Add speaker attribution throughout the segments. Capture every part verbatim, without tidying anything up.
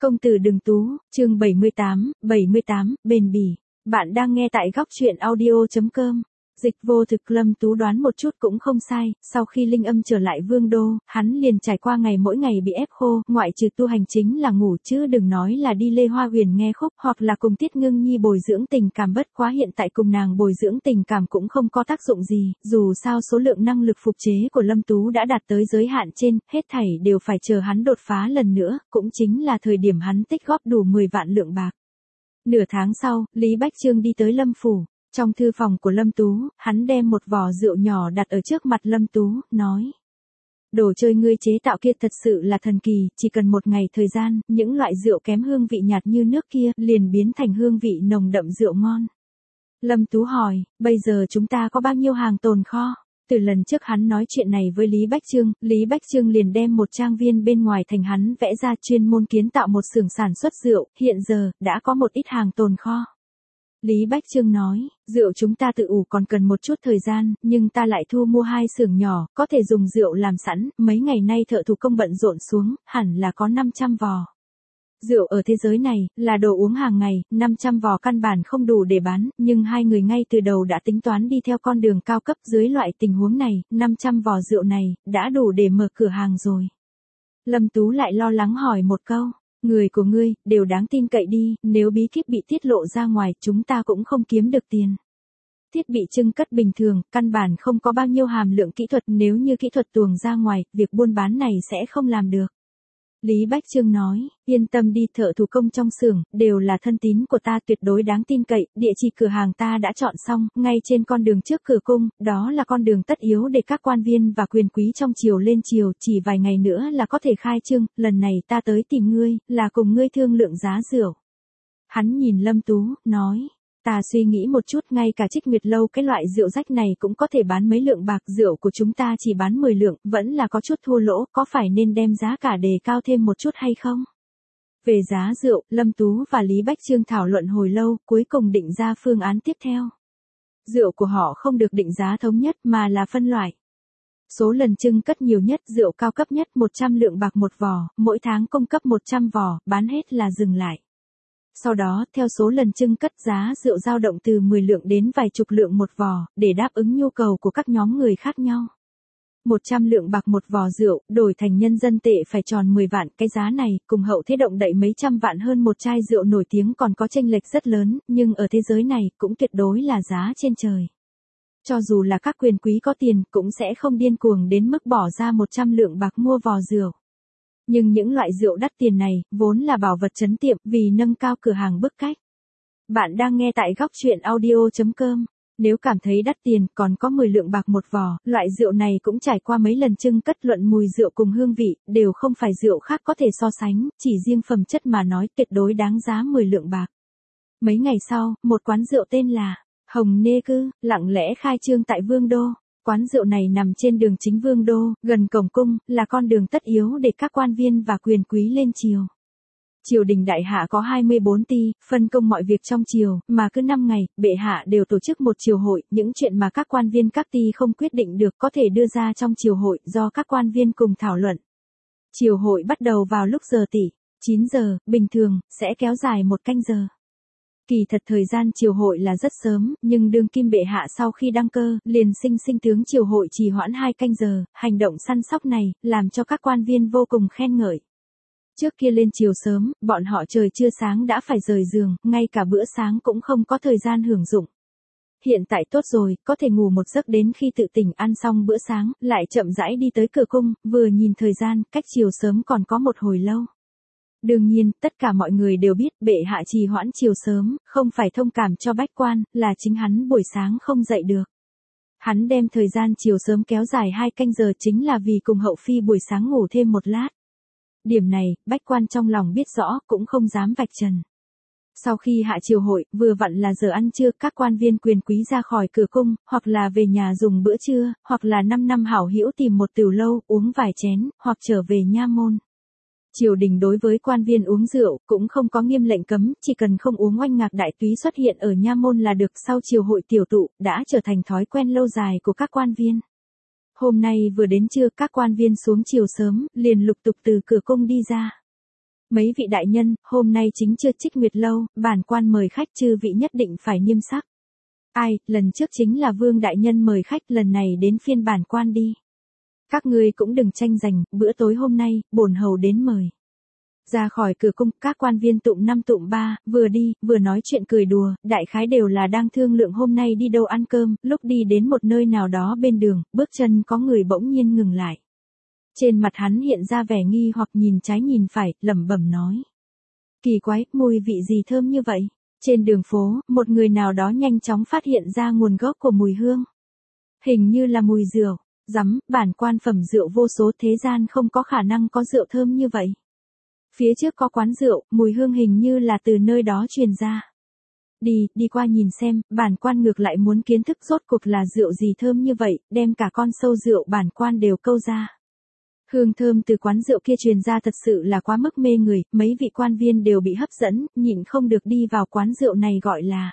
Speaker 1: Công tử đừng tú, chương bảy mươi tám, bảy mươi tám, bền bỉ. Bạn đang nghe tại góc truyện audio.com. Dịch vô thực. Lâm Tú đoán một chút cũng không sai, sau khi linh âm trở lại vương đô, hắn liền trải qua ngày mỗi ngày bị ép khô, ngoại trừ tu hành chính là ngủ chứ đừng nói là đi Lê Hoa Huyền nghe khúc hoặc là cùng Tiết Ngưng Nhi bồi dưỡng tình cảm, bất quá hiện tại cùng nàng bồi dưỡng tình cảm cũng không có tác dụng gì, dù sao số lượng năng lực phục chế của Lâm Tú đã đạt tới giới hạn trên, hết thảy đều phải chờ hắn đột phá lần nữa, cũng chính là thời điểm hắn tích góp đủ mười vạn lượng bạc. Nửa tháng sau, Lý Bách Trương đi tới Lâm Phủ. Trong thư phòng của Lâm Tú, hắn đem một vò rượu nhỏ đặt ở trước mặt Lâm Tú, nói. Đồ chơi ngươi chế tạo kia thật sự là thần kỳ, chỉ cần một ngày thời gian, những loại rượu kém hương vị nhạt như nước kia, liền biến thành hương vị nồng đậm rượu ngon. Lâm Tú hỏi, bây giờ chúng ta có bao nhiêu hàng tồn kho? Từ lần trước hắn nói chuyện này với Lý Bách Trương, Lý Bách Trương liền đem một trang viên bên ngoài thành hắn vẽ ra chuyên môn kiến tạo một xưởng sản xuất rượu, hiện giờ, đã có một ít hàng tồn kho. Lý Bách Trương nói, rượu chúng ta tự ủ còn cần một chút thời gian, nhưng ta lại thu mua hai xưởng nhỏ, có thể dùng rượu làm sẵn, mấy ngày nay thợ thủ công bận rộn xuống, hẳn là có năm trăm vò. Rượu ở thế giới này, là đồ uống hàng ngày, năm trăm vò căn bản không đủ để bán, nhưng hai người ngay từ đầu đã tính toán đi theo con đường cao cấp, dưới loại tình huống này, năm trăm vò rượu này, đã đủ để mở cửa hàng rồi. Lâm Tú lại lo lắng hỏi một câu. Người của ngươi, đều đáng tin cậy đi, nếu bí kíp bị tiết lộ ra ngoài, chúng ta cũng không kiếm được tiền. Thiết bị trưng cất bình thường, căn bản không có bao nhiêu hàm lượng kỹ thuật, nếu như kỹ thuật tuồng ra ngoài, việc buôn bán này sẽ không làm được. Lý Bách Trương nói, yên tâm đi, thợ thủ công trong xưởng, đều là thân tín của ta, tuyệt đối đáng tin cậy, địa chỉ cửa hàng ta đã chọn xong, ngay trên con đường trước cửa cung, đó là con đường tất yếu để các quan viên và quyền quý trong triều lên triều, chỉ vài ngày nữa là có thể khai trương, lần này ta tới tìm ngươi, là cùng ngươi thương lượng giá rượu. Hắn nhìn Lâm Tú, nói. Ta suy nghĩ một chút, ngay cả Trích Nguyệt Lâu cái loại rượu rách này cũng có thể bán mấy lượng bạc, rượu của chúng ta chỉ bán mười lượng, vẫn là có chút thua lỗ, có phải nên đem giá cả đề cao thêm một chút hay không? Về giá rượu, Lâm Tú và Lý Bách Trương thảo luận hồi lâu, cuối cùng định ra phương án tiếp theo. Rượu của họ không được định giá thống nhất mà là phân loại. Số lần trưng cất nhiều nhất, rượu cao cấp nhất một trăm lượng bạc một vò, mỗi tháng cung cấp một trăm vò, bán hết là dừng lại. Sau đó, theo số lần trưng cất, giá rượu dao động từ mười lượng đến vài chục lượng một vò, để đáp ứng nhu cầu của các nhóm người khác nhau. một trăm lượng bạc một vò rượu, đổi thành nhân dân tệ phải tròn mười vạn, cái giá này, cùng Hậu Thế Động đậy mấy trăm vạn hơn một chai rượu nổi tiếng còn có chênh lệch rất lớn, nhưng ở thế giới này, cũng tuyệt đối là giá trên trời. Cho dù là các quyền quý có tiền, cũng sẽ không điên cuồng đến mức bỏ ra một trăm lượng bạc mua vò rượu. Nhưng những loại rượu đắt tiền này, vốn là bảo vật trấn tiệm, vì nâng cao cửa hàng bức cách. Bạn đang nghe tại góc truyện audio.com. Nếu cảm thấy đắt tiền, còn có mười lượng bạc một vò, loại rượu này cũng trải qua mấy lần trưng cất, luận mùi rượu cùng hương vị, đều không phải rượu khác có thể so sánh, chỉ riêng phẩm chất mà nói tuyệt đối đáng giá mười lượng bạc. Mấy ngày sau, một quán rượu tên là Hồng Nê Cư, lặng lẽ khai trương tại Vương Đô. Quán rượu này nằm trên đường chính Vương Đô, gần cổng cung, là con đường tất yếu để các quan viên và quyền quý lên triều. Triều đình đại hạ có hai mươi bốn ty, phân công mọi việc trong triều, mà cứ năm ngày, bệ hạ đều tổ chức một triều hội, những chuyện mà các quan viên các ty không quyết định được có thể đưa ra trong triều hội, do các quan viên cùng thảo luận. Triều hội bắt đầu vào lúc giờ tỷ, chín giờ, bình thường, sẽ kéo dài một canh giờ. Kỳ thật thời gian triều hội là rất sớm, nhưng đương kim bệ hạ sau khi đăng cơ, liền sinh sinh tướng triều hội trì hoãn hai canh giờ, hành động săn sóc này, làm cho các quan viên vô cùng khen ngợi. Trước kia lên triều sớm, bọn họ trời chưa sáng đã phải rời giường, ngay cả bữa sáng cũng không có thời gian hưởng dụng. Hiện tại tốt rồi, có thể ngủ một giấc đến khi tự tỉnh ăn xong bữa sáng, lại chậm rãi đi tới cửa cung, vừa nhìn thời gian, cách triều sớm còn có một hồi lâu. Đương nhiên, tất cả mọi người đều biết, bệ hạ trì hoãn chiều sớm, không phải thông cảm cho bách quan, là chính hắn buổi sáng không dậy được. Hắn đem thời gian chiều sớm kéo dài hai canh giờ chính là vì cùng hậu phi buổi sáng ngủ thêm một lát. Điểm này, bách quan trong lòng biết rõ, cũng không dám vạch trần. Sau khi hạ triều hội, vừa vặn là giờ ăn trưa, các quan viên quyền quý ra khỏi cửa cung, hoặc là về nhà dùng bữa trưa, hoặc là năm năm hảo hữu tìm một tửu lâu, uống vài chén, hoặc trở về nha môn. Triều đình đối với quan viên uống rượu, cũng không có nghiêm lệnh cấm, chỉ cần không uống oanh ngạc đại túy xuất hiện ở nha môn là được. Sau triều hội tiểu tụ, đã trở thành thói quen lâu dài của các quan viên. Hôm nay vừa đến trưa, các quan viên xuống triều sớm, liền lục tục từ cửa cung đi ra. Mấy vị đại nhân, hôm nay chính chưa Trích Nguyệt lâu, bản quan mời khách chư vị nhất định phải nghiêm sắc. Ai, lần trước chính là Vương đại nhân mời khách, lần này đến phiên bản quan đi. Các ngươi cũng đừng tranh giành, bữa tối hôm nay, bổn hầu đến mời. Ra khỏi cửa cung, các quan viên tụm năm tụm ba, vừa đi, vừa nói chuyện cười đùa, đại khái đều là đang thương lượng hôm nay đi đâu ăn cơm, lúc đi đến một nơi nào đó bên đường, bước chân có người bỗng nhiên ngừng lại. Trên mặt hắn hiện ra vẻ nghi hoặc nhìn trái nhìn phải, lẩm bẩm nói. Kỳ quái, mùi vị gì thơm như vậy? Trên đường phố, một người nào đó nhanh chóng phát hiện ra nguồn gốc của mùi hương. Hình như là mùi rượu. Rắm, bản quan phẩm rượu vô số, thế gian không có khả năng có rượu thơm như vậy. Phía trước có quán rượu, mùi hương hình như là từ nơi đó truyền ra. Đi, đi qua nhìn xem, bản quan ngược lại muốn kiến thức rốt cuộc là rượu gì thơm như vậy, đem cả con sâu rượu bản quan đều câu ra. Hương thơm từ quán rượu kia truyền ra thật sự là quá mức mê người, mấy vị quan viên đều bị hấp dẫn, nhịn không được đi vào quán rượu này gọi là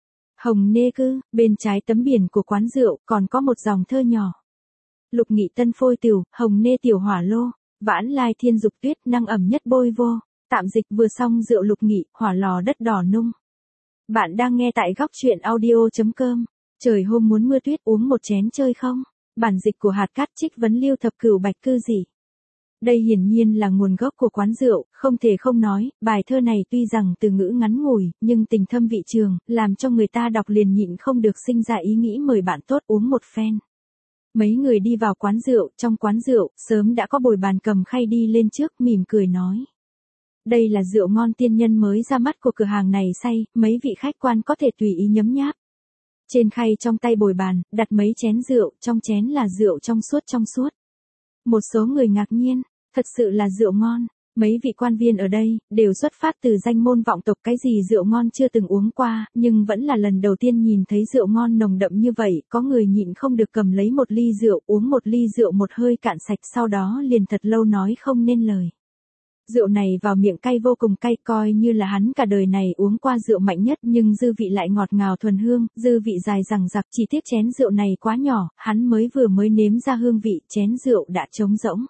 Speaker 1: Hồng Nê Cư, bên trái tấm biển của quán rượu còn có một dòng thơ nhỏ. Lục nghị tân phôi tiểu, hồng nê tiểu hỏa lô, vãn lai thiên dục tuyết năng ẩm nhất bôi vô, tạm dịch vừa xong rượu lục nghị, hỏa lò đất đỏ nung. Bạn đang nghe tại góc truyện audio.com, trời hôm muốn mưa tuyết uống một chén chơi không? Bản dịch của hạt cát Trích Vấn Liêu thập cửu bạch cư gì? Đây hiển nhiên là nguồn gốc của quán rượu, không thể không nói, bài thơ này tuy rằng từ ngữ ngắn ngủi, nhưng tình thâm vị trường, làm cho người ta đọc liền nhịn không được sinh ra ý nghĩ mời bạn tốt uống một phen. Mấy người đi vào quán rượu, trong quán rượu, sớm đã có bồi bàn cầm khay đi lên trước, mỉm cười nói. Đây là rượu ngon tiên nhân mới ra mắt của cửa hàng này say, mấy vị khách quan có thể tùy ý nhấm nháp. Trên khay trong tay bồi bàn, đặt mấy chén rượu, trong chén là rượu trong suốt trong suốt. Một số người ngạc nhiên, thật sự là rượu ngon. Mấy vị quan viên ở đây, đều xuất phát từ danh môn vọng tộc, cái gì rượu ngon chưa từng uống qua, nhưng vẫn là lần đầu tiên nhìn thấy rượu ngon nồng đậm như vậy, có người nhịn không được cầm lấy một ly rượu, uống một ly rượu một hơi cạn sạch, sau đó liền thật lâu nói không nên lời. Rượu này vào miệng cay vô cùng cay, coi như là hắn cả đời này uống qua rượu mạnh nhất, nhưng dư vị lại ngọt ngào thuần hương, dư vị dài dằng dặc, chỉ tiếc chén rượu này quá nhỏ, hắn mới vừa mới nếm ra hương vị, chén rượu đã trống rỗng.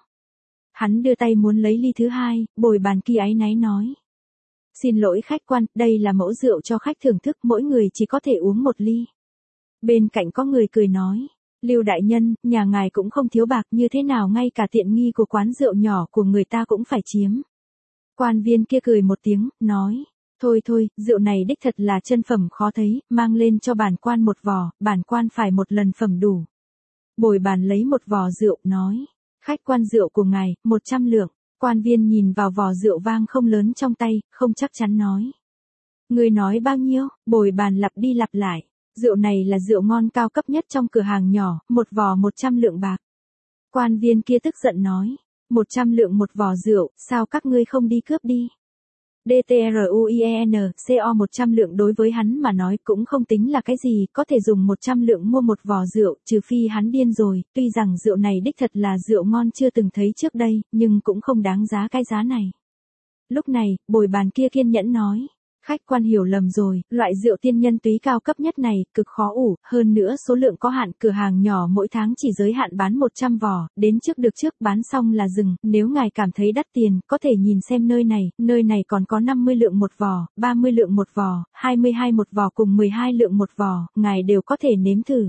Speaker 1: Hắn đưa tay muốn lấy ly thứ hai, bồi bàn kia áy náy nói. Xin lỗi khách quan, đây là mẫu rượu cho khách thưởng thức, mỗi người chỉ có thể uống một ly. Bên cạnh có người cười nói. Lưu đại nhân, nhà ngài cũng không thiếu bạc, như thế nào ngay cả tiện nghi của quán rượu nhỏ của người ta cũng phải chiếm. Quan viên kia cười một tiếng, nói. Thôi thôi, rượu này đích thật là chân phẩm khó thấy, mang lên cho bản quan một vò, bản quan phải một lần phẩm đủ. Bồi bàn lấy một vò rượu, nói. Khách quan rượu của ngài, một trăm lượng. Quan viên nhìn vào vò rượu vang không lớn trong tay, không chắc chắn nói. Người nói bao nhiêu, bồi bàn lặp đi lặp lại. Rượu này là rượu ngon cao cấp nhất trong cửa hàng nhỏ, một vò một trăm lượng bạc. Quan viên kia tức giận nói. Một trăm lượng một vò rượu, sao các ngươi không đi cướp đi? đê tê rờ u i e en xê o một trăm lượng đối với hắn mà nói cũng không tính là cái gì, có thể dùng một trăm lượng mua một vò rượu, trừ phi hắn điên rồi, tuy rằng rượu này đích thật là rượu ngon chưa từng thấy trước đây, nhưng cũng không đáng giá cái giá này. Lúc này, bồi bàn kia kiên nhẫn nói. Khách quan hiểu lầm rồi, loại rượu tiên nhân túy cao cấp nhất này, cực khó ủ, hơn nữa số lượng có hạn, cửa hàng nhỏ mỗi tháng chỉ giới hạn bán một trăm vò, đến trước được trước bán xong là dừng, nếu ngài cảm thấy đắt tiền, có thể nhìn xem nơi này, nơi này còn có năm mươi lượng một vò, ba mươi lượng một vò, hai mươi hai một vò cùng mười hai lượng một vò, ngài đều có thể nếm thử.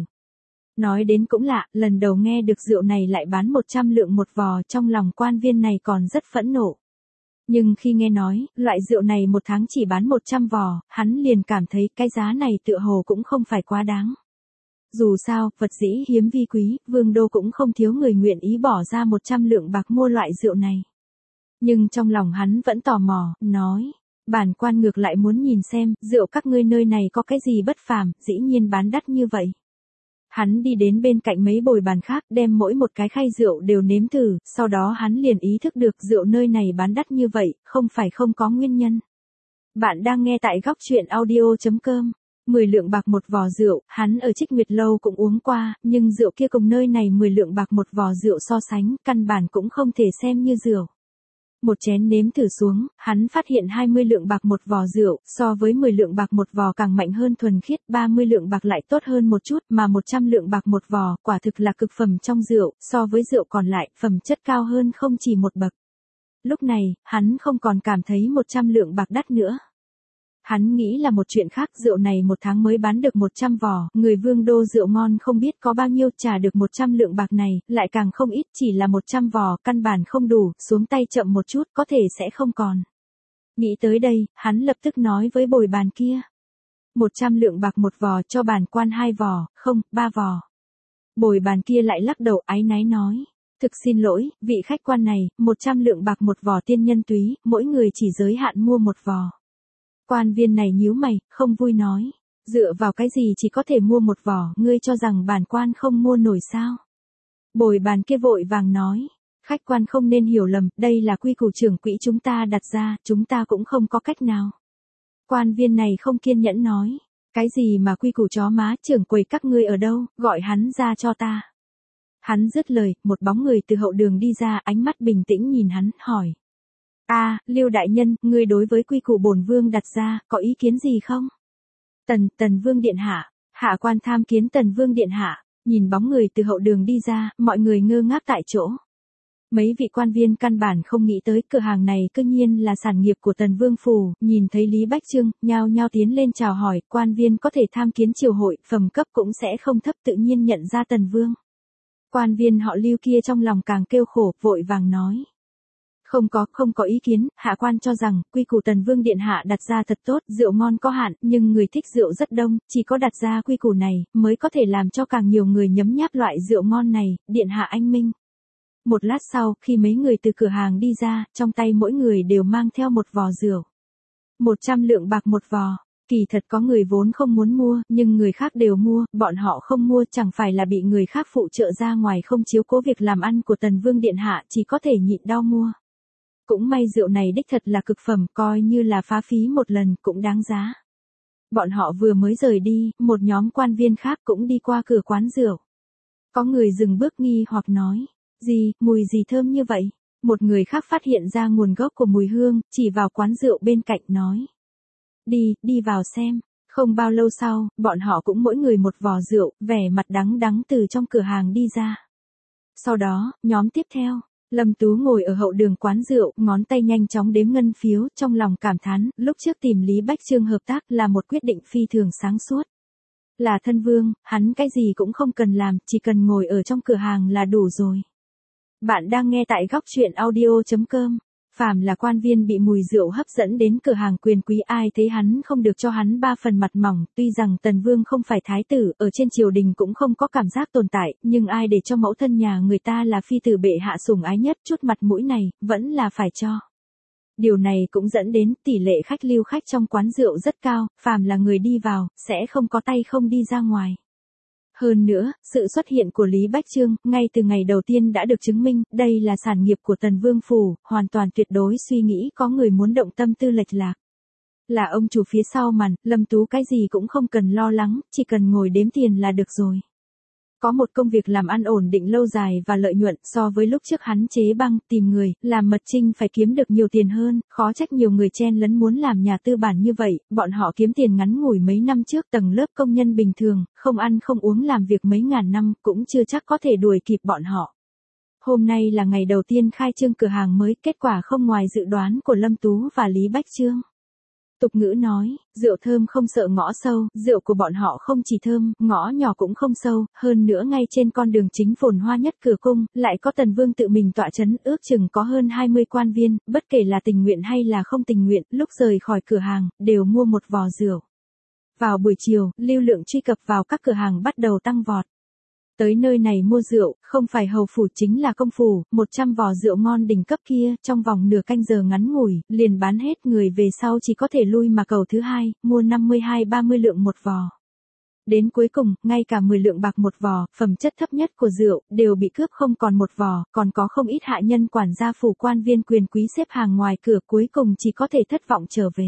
Speaker 1: Nói đến cũng lạ, lần đầu nghe được rượu này lại bán một trăm lượng một vò, trong lòng quan viên này còn rất phẫn nộ. Nhưng khi nghe nói, loại rượu này một tháng chỉ bán một trăm vò, hắn liền cảm thấy cái giá này tựa hồ cũng không phải quá đáng. Dù sao, vật dĩ hiếm vi quý, vương đô cũng không thiếu người nguyện ý bỏ ra một trăm lượng bạc mua loại rượu này. Nhưng trong lòng hắn vẫn tò mò, nói, bản quan ngược lại muốn nhìn xem, rượu các ngươi nơi này có cái gì bất phàm, dĩ nhiên bán đắt như vậy. Hắn đi đến bên cạnh mấy bồi bàn khác, đem mỗi một cái khay rượu đều nếm thử, sau đó hắn liền ý thức được rượu nơi này bán đắt như vậy, không phải không có nguyên nhân. Bạn đang nghe tại góc truyện audio.com. mười lượng bạc một vò rượu, hắn ở Trích Nguyệt lâu cũng uống qua, nhưng rượu kia cùng nơi này mười lượng bạc một vò rượu so sánh, căn bản cũng không thể xem như rượu. Một chén nếm thử xuống, hắn phát hiện hai mươi lượng bạc một vò rượu, so với mười lượng bạc một vò càng mạnh hơn thuần khiết, ba mươi lượng bạc lại tốt hơn một chút, mà một trăm lượng bạc một vò, quả thực là cực phẩm trong rượu, so với rượu còn lại, phẩm chất cao hơn không chỉ một bậc. Lúc này, hắn không còn cảm thấy một trăm lượng bạc đắt nữa. Hắn nghĩ là một chuyện khác, rượu này một tháng mới bán được một trăm vò, người Vương Đô rượu ngon không biết có bao nhiêu, trả được một trăm lượng bạc này, lại càng không ít, chỉ là một trăm vò, căn bản không đủ, xuống tay chậm một chút, có thể sẽ không còn. Nghĩ tới đây, hắn lập tức nói với bồi bàn kia. một trăm lượng bạc một vò, cho bản quan hai vò, không, ba vò. Bồi bàn kia lại lắc đầu áy náy nói. Thực xin lỗi, vị khách quan này, một trăm lượng bạc một vò tiên nhân túy, mỗi người chỉ giới hạn mua một vò. Quan viên này nhíu mày, không vui nói. Dựa vào cái gì chỉ có thể mua một vò, ngươi cho rằng bản quan không mua nổi sao? Bồi bàn kia vội vàng nói. Khách quan không nên hiểu lầm, đây là quy củ trưởng quỹ chúng ta đặt ra, chúng ta cũng không có cách nào. Quan viên này không kiên nhẫn nói. Cái gì mà quy củ chó má, trưởng quầy các ngươi ở đâu, gọi hắn ra cho ta. Hắn dứt lời, một bóng người từ hậu đường đi ra, ánh mắt bình tĩnh nhìn hắn, hỏi. A, à, Liêu đại nhân, ngươi đối với quy củ bổn vương đặt ra, có ý kiến gì không? Tần, tần vương điện hạ, hạ quan tham kiến tần vương điện hạ, nhìn bóng người từ hậu đường đi ra, mọi người ngơ ngác tại chỗ. Mấy vị quan viên căn bản không nghĩ tới cửa hàng này cơ nhiên là sản nghiệp của tần vương phủ, nhìn thấy Lý Bách Chương, nhao nhao tiến lên chào hỏi, quan viên có thể tham kiến triều hội, phẩm cấp cũng sẽ không thấp, tự nhiên nhận ra tần vương. Quan viên họ Lưu kia trong lòng càng kêu khổ, vội vàng nói. Không có, không có ý kiến, hạ quan cho rằng, quy củ tần vương điện hạ đặt ra thật tốt, rượu ngon có hạn, nhưng người thích rượu rất đông, chỉ có đặt ra quy củ này, mới có thể làm cho càng nhiều người nhấm nháp loại rượu ngon này, điện hạ anh minh. Một lát sau, khi mấy người từ cửa hàng đi ra, trong tay mỗi người đều mang theo một vò rượu. Một trăm lượng bạc một vò. Kỳ thật có người vốn không muốn mua, nhưng người khác đều mua, bọn họ không mua chẳng phải là bị người khác phụ trợ ra ngoài không chiếu cố việc làm ăn của tần vương điện hạ, chỉ có thể nhịn đau mua. Cũng may rượu này đích thật là cực phẩm, coi như là phá phí một lần cũng đáng giá. Bọn họ vừa mới rời đi, một nhóm quan viên khác cũng đi qua cửa quán rượu. Có người dừng bước nghi hoặc nói, gì, mùi gì thơm như vậy? Một người khác phát hiện ra nguồn gốc của mùi hương, chỉ vào quán rượu bên cạnh nói. Đi, đi vào xem. Không bao lâu sau, bọn họ cũng mỗi người một vò rượu, vẻ mặt đắng đắng từ trong cửa hàng đi ra. Sau đó, nhóm tiếp theo, Lâm Tú ngồi ở hậu đường quán rượu, ngón tay nhanh chóng đếm ngân phiếu, trong lòng cảm thán, lúc trước tìm Lý Bách Chương hợp tác là một quyết định phi thường sáng suốt. Là thân vương, hắn cái gì cũng không cần làm, chỉ cần ngồi ở trong cửa hàng là đủ rồi. Bạn đang nghe tại góc truyện audio chấm com. Phàm là quan viên bị mùi rượu hấp dẫn đến cửa hàng quyền quý, ai thấy hắn không được cho hắn ba phần mặt mỏng, tuy rằng tần vương không phải thái tử, ở trên triều đình cũng không có cảm giác tồn tại, nhưng ai để cho mẫu thân nhà người ta là phi tử bệ hạ sủng ái nhất, chút mặt mũi này, vẫn là phải cho. Điều này cũng dẫn đến tỷ lệ khách lưu khách trong quán rượu rất cao, phàm là người đi vào, sẽ không có tay không đi ra ngoài. Hơn nữa, sự xuất hiện của Lý Bách Chương, ngay từ ngày đầu tiên đã được chứng minh, đây là sản nghiệp của Tần Vương Phủ, hoàn toàn tuyệt đối suy nghĩ có người muốn động tâm tư lệch lạc. Là ông chủ phía sau màn, Lâm Tú cái gì cũng không cần lo lắng, chỉ cần ngồi đếm tiền là được rồi. Có một công việc làm ăn ổn định lâu dài và lợi nhuận, so với lúc trước hắn chế băng, tìm người, làm mật trinh phải kiếm được nhiều tiền hơn, khó trách nhiều người chen lấn muốn làm nhà tư bản như vậy, bọn họ kiếm tiền ngắn ngủi mấy năm trước, tầng lớp công nhân bình thường, không ăn không uống làm việc mấy ngàn năm, cũng chưa chắc có thể đuổi kịp bọn họ. Hôm nay là ngày đầu tiên khai trương cửa hàng mới, kết quả không ngoài dự đoán của Lâm Tú và Lý Bách Chương. Tục ngữ nói, rượu thơm không sợ ngõ sâu, rượu của bọn họ không chỉ thơm, ngõ nhỏ cũng không sâu, hơn nữa ngay trên con đường chính phồn hoa nhất cửa cung, lại có Tần Vương tự mình tọa chấn, ước chừng có hơn hai mươi quan viên, bất kể là tình nguyện hay là không tình nguyện, lúc rời khỏi cửa hàng, đều mua một vò rượu. Vào buổi chiều, lưu lượng truy cập vào các cửa hàng bắt đầu tăng vọt. Tới nơi này mua rượu, không phải hầu phủ chính là công phủ, một trăm vò rượu ngon đỉnh cấp kia, trong vòng nửa canh giờ ngắn ngủi, liền bán hết, người về sau chỉ có thể lui mà cầu thứ hai, mua năm mươi hai ba mươi lượng một vò. Đến cuối cùng, ngay cả mười lượng bạc một vò, phẩm chất thấp nhất của rượu, đều bị cướp không còn một vò, còn có không ít hạ nhân quản gia phủ quan viên quyền quý xếp hàng ngoài cửa, cuối cùng chỉ có thể thất vọng trở về.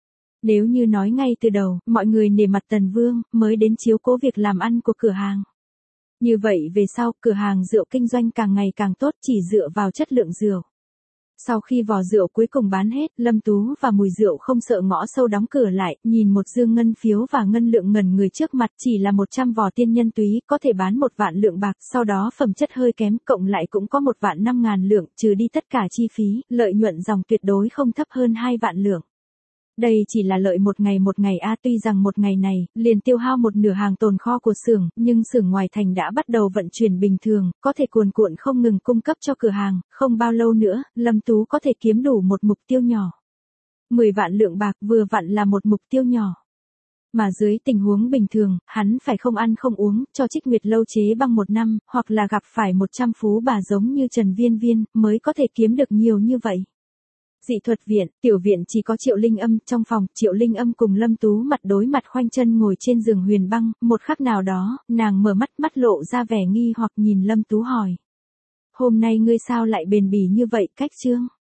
Speaker 1: Nếu như nói ngay từ đầu, mọi người nể mặt Tần Vương, mới đến chiếu cố việc làm ăn của cửa hàng. Như vậy về sau, cửa hàng rượu kinh doanh càng ngày càng tốt, chỉ dựa vào chất lượng rượu. Sau khi vò rượu cuối cùng bán hết, Lâm Tú và Mùi Rượu không sợ ngõ sâu đóng cửa lại, nhìn một dương ngân phiếu và ngân lượng ngần người trước mặt chỉ là một trăm vò tiên nhân túy, có thể bán một vạn lượng bạc, sau đó phẩm chất hơi kém, cộng lại cũng có một vạn năm ngàn lượng, trừ đi tất cả chi phí, lợi nhuận dòng tuyệt đối không thấp hơn hai vạn lượng. Đây chỉ là lợi một ngày một ngày a, tuy rằng một ngày này, liền tiêu hao một nửa hàng tồn kho của xưởng, nhưng xưởng ngoài thành đã bắt đầu vận chuyển bình thường, có thể cuồn cuộn không ngừng cung cấp cho cửa hàng, không bao lâu nữa, Lâm Tú có thể kiếm đủ một mục tiêu nhỏ. mười vạn lượng bạc vừa vặn là một mục tiêu nhỏ. Mà dưới tình huống bình thường, hắn phải không ăn không uống, cho Trích Nguyệt lâu chế băng một năm, hoặc là gặp phải một trăm phú bà giống như Trần Viên Viên, mới có thể kiếm được nhiều như vậy. Dị thuật viện, tiểu viện chỉ có Triệu Linh Âm, trong phòng, Triệu Linh Âm cùng Lâm Tú mặt đối mặt khoanh chân ngồi trên giường huyền băng, một khắc nào đó, nàng mở mắt mắt lộ ra vẻ nghi hoặc nhìn Lâm Tú hỏi. Hôm nay ngươi sao lại bền bỉ như vậy, Cách Trương?